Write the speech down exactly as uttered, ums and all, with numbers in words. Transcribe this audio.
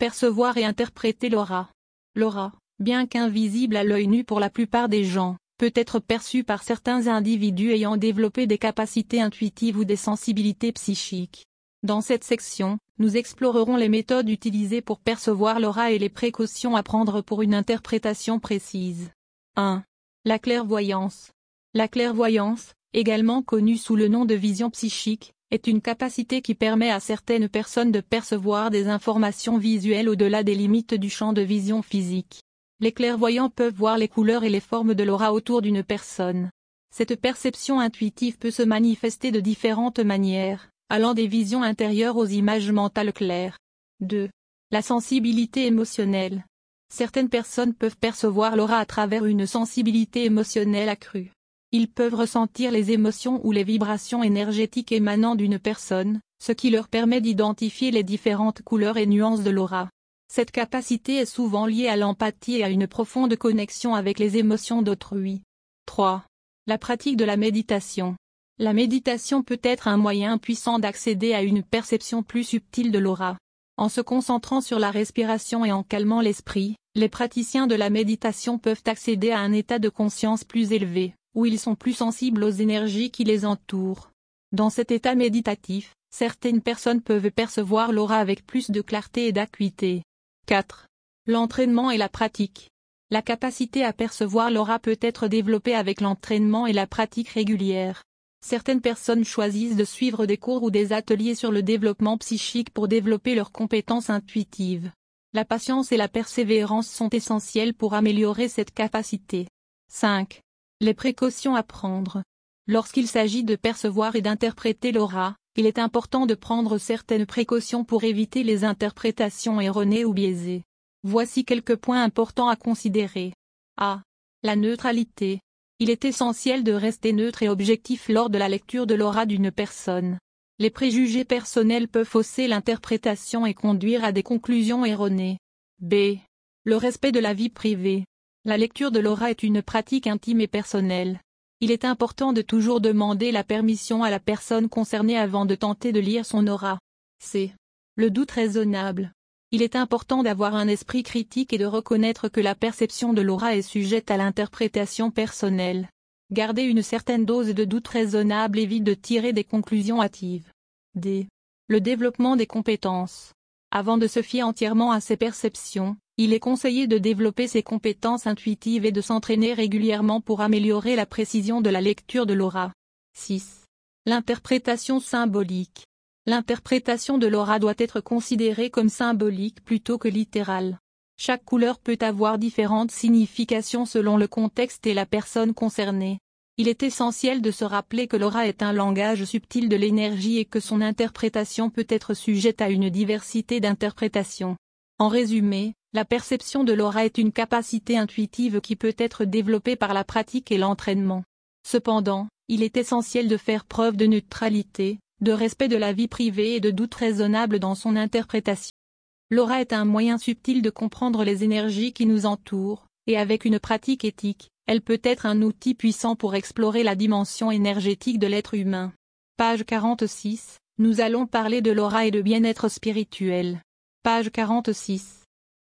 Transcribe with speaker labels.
Speaker 1: Percevoir et interpréter l'aura. L'aura, bien qu'invisible à l'œil nu pour la plupart des gens, peut être perçue par certains individus ayant développé des capacités intuitives ou des sensibilités psychiques. Dans cette section, nous explorerons les méthodes utilisées pour percevoir l'aura et les précautions à prendre pour une interprétation précise. un. La clairvoyance. La clairvoyance, également connue sous le nom de vision psychique, est une capacité qui permet à certaines personnes de percevoir des informations visuelles au-delà des limites du champ de vision physique. Les clairvoyants peuvent voir les couleurs et les formes de l'aura autour d'une personne. Cette perception intuitive peut se manifester de différentes manières, allant des visions intérieures aux images mentales claires. deux. La sensibilité émotionnelle. Certaines personnes peuvent percevoir l'aura à travers une sensibilité émotionnelle accrue. Ils peuvent ressentir les émotions ou les vibrations énergétiques émanant d'une personne, ce qui leur permet d'identifier les différentes couleurs et nuances de l'aura. Cette capacité est souvent liée à l'empathie et à une profonde connexion avec les émotions d'autrui. trois. La pratique de la méditation. La méditation peut être un moyen puissant d'accéder à une perception plus subtile de l'aura. En se concentrant sur la respiration et en calmant l'esprit, les praticiens de la méditation peuvent accéder à un état de conscience plus élevé, où ils sont plus sensibles aux énergies qui les entourent. Dans cet état méditatif, certaines personnes peuvent percevoir l'aura avec plus de clarté et d'acuité. quatre. L'entraînement et la pratique. La capacité à percevoir l'aura peut être développée avec l'entraînement et la pratique régulière. Certaines personnes choisissent de suivre des cours ou des ateliers sur le développement psychique pour développer leurs compétences intuitives. La patience et la persévérance sont essentielles pour améliorer cette capacité. cinq. Les précautions à prendre. Lorsqu'il s'agit de percevoir et d'interpréter l'aura, il est important de prendre certaines précautions pour éviter les interprétations erronées ou biaisées. Voici quelques points importants à considérer. A. La neutralité. Il est essentiel de rester neutre et objectif lors de la lecture de l'aura d'une personne. Les préjugés personnels peuvent fausser l'interprétation et conduire à des conclusions erronées. B. Le respect de la vie privée. La lecture de l'aura est une pratique intime et personnelle. Il est important de toujours demander la permission à la personne concernée avant de tenter de lire son aura. C. Le doute raisonnable. Il est important d'avoir un esprit critique et de reconnaître que la perception de l'aura est sujette à l'interprétation personnelle. Garder une certaine dose de doute raisonnable évite de tirer des conclusions hâtives. D. Le développement des compétences. Avant de se fier entièrement à ses perceptions, il est conseillé de développer ses compétences intuitives et de s'entraîner régulièrement pour améliorer la précision de la lecture de l'aura. six. L'interprétation symbolique. L'interprétation de l'aura doit être considérée comme symbolique plutôt que littérale. Chaque couleur peut avoir différentes significations selon le contexte et la personne concernée. Il est essentiel de se rappeler que l'aura est un langage subtil de l'énergie et que son interprétation peut être sujette à une diversité d'interprétations. En résumé, la perception de l'aura est une capacité intuitive qui peut être développée par la pratique et l'entraînement. Cependant, il est essentiel de faire preuve de neutralité, de respect de la vie privée et de doute raisonnable dans son interprétation. L'aura est un moyen subtil de comprendre les énergies qui nous entourent, et avec une pratique éthique, elle peut être un outil puissant pour explorer la dimension énergétique de l'être humain. Page quarante-six, nous allons parler de l'aura et de bien-être spirituel. Page quarante-six.